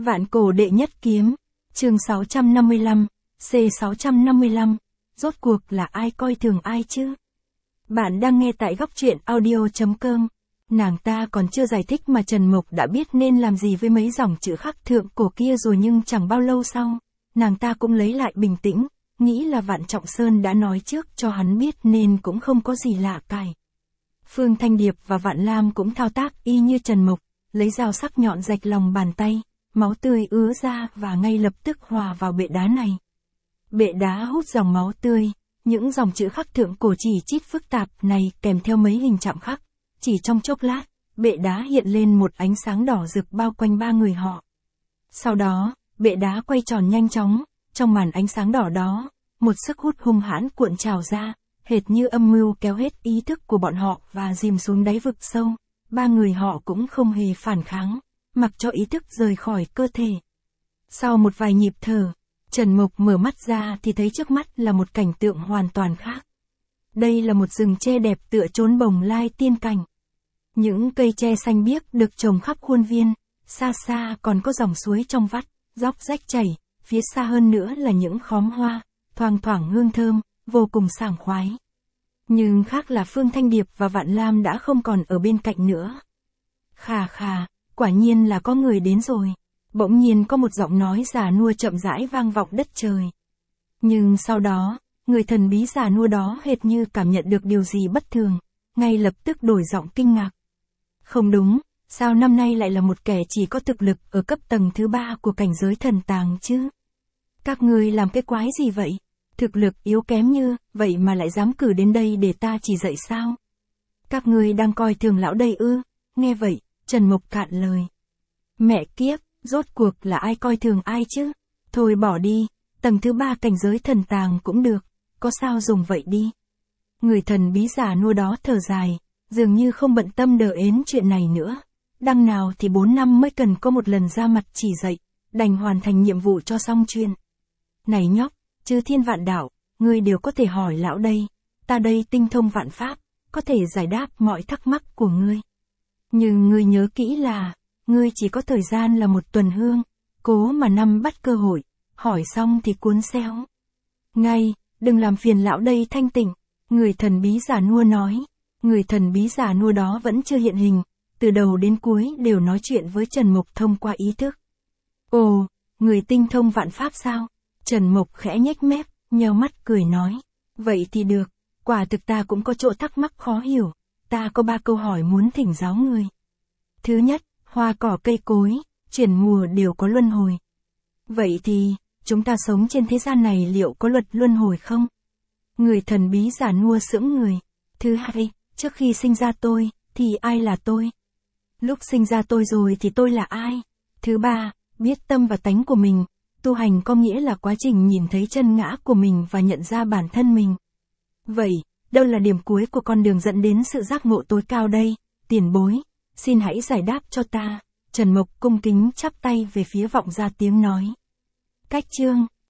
Vạn cổ đệ nhất kiếm, chương 655, C655, rốt cuộc là ai coi thường ai chứ? Bạn đang nghe tại góc truyện audio.com. Nàng ta còn chưa giải thích mà Trần Mục đã biết nên làm gì với mấy dòng chữ khắc thượng cổ kia rồi, nhưng chẳng bao lâu sau, nàng ta cũng lấy lại bình tĩnh, nghĩ là Vạn Trọng Sơn đã nói trước cho hắn biết nên cũng không có gì lạ cày. Phương Thanh Điệp và Vạn Lam cũng thao tác y như Trần Mục, lấy dao sắc nhọn rạch lòng bàn tay, máu tươi ứa ra và ngay lập tức hòa vào bệ đá này. Bệ đá hút dòng máu tươi, những dòng chữ khắc thượng cổ chỉ chít phức tạp này kèm theo mấy hình chạm khắc. Chỉ trong chốc lát, bệ đá hiện lên một ánh sáng đỏ rực bao quanh ba người họ. Sau đó, bệ đá quay tròn nhanh chóng, trong màn ánh sáng đỏ đó, một sức hút hung hãn cuộn trào ra, hệt như âm mưu kéo hết ý thức của bọn họ và dìm xuống đáy vực sâu. Ba người họ cũng không hề phản kháng, mặc cho ý thức rời khỏi cơ thể. Sau một vài nhịp thở, Trần Mục mở mắt ra thì thấy trước mắt là một cảnh tượng hoàn toàn khác. Đây là một rừng tre đẹp tựa chốn bồng lai tiên cảnh. Những cây tre xanh biếc được trồng khắp khuôn viên, xa xa còn có dòng suối trong vắt, róc rách chảy, phía xa hơn nữa là những khóm hoa, thoang thoảng hương thơm, vô cùng sảng khoái. Nhưng khác là Phương Thanh Điệp và Vạn Lam đã không còn ở bên cạnh nữa. Khà khà, quả nhiên là có người đến rồi. Bỗng nhiên có một giọng nói già nua chậm rãi vang vọng đất trời. Nhưng sau đó, người thần bí già nua đó hệt như cảm nhận được điều gì bất thường, ngay lập tức đổi giọng kinh ngạc. Không đúng, sao năm nay lại là một kẻ chỉ có thực lực ở cấp tầng thứ 3 của cảnh giới thần tàng chứ? Các ngươi làm cái quái gì vậy? Thực lực yếu kém như vậy mà lại dám cử đến đây để ta chỉ dạy sao? Các ngươi đang coi thường lão đây ư? Nghe vậy, Trần Mục cạn lời. Mẹ kiếp, rốt cuộc là ai coi thường ai chứ? Thôi bỏ đi, tầng thứ 3 cảnh giới thần tàng cũng được, có sao dùng vậy đi. Người thần bí già nua đó thở dài, dường như không bận tâm đờ ến chuyện này nữa. Đằng nào thì 4 năm mới cần có một lần ra mặt chỉ dạy, đành hoàn thành nhiệm vụ cho xong chuyện. Này nhóc, chư thiên vạn đạo, ngươi đều có thể hỏi lão đây, ta đây tinh thông vạn pháp, có thể giải đáp mọi thắc mắc của ngươi. Nhưng ngươi nhớ kỹ là, ngươi chỉ có thời gian là một tuần hương, cố mà nắm bắt cơ hội, hỏi xong thì cuốn xéo. Ngay, đừng làm phiền lão đây thanh tịnh, người thần bí già nua nói. Người thần bí già nua đó vẫn chưa hiện hình, từ đầu đến cuối đều nói chuyện với Trần Mục thông qua ý thức. Ồ, người tinh thông vạn pháp sao? Trần Mục khẽ nhếch mép, nheo mắt cười nói. Vậy thì được, quả thực ta cũng có chỗ thắc mắc khó hiểu, ta có 3 câu hỏi muốn thỉnh giáo người. Thứ nhất, hoa cỏ cây cối, chuyển mùa đều có luân hồi. Vậy thì, chúng ta sống trên thế gian này liệu có luật luân hồi không? Người thần bí già nua sững người. Thứ hai, trước khi sinh ra tôi, thì ai là tôi? Lúc sinh ra tôi rồi thì tôi là ai? Thứ ba, biết tâm và tánh của mình, tu hành có nghĩa là quá trình nhìn thấy chân ngã của mình và nhận ra bản thân mình. Vậy, đâu là điểm cuối của con đường dẫn đến sự giác ngộ tối cao đây? Tiền bối, xin hãy giải đáp cho ta. Trần Mục cung kính chắp tay về phía vọng ra tiếng nói. Cách chương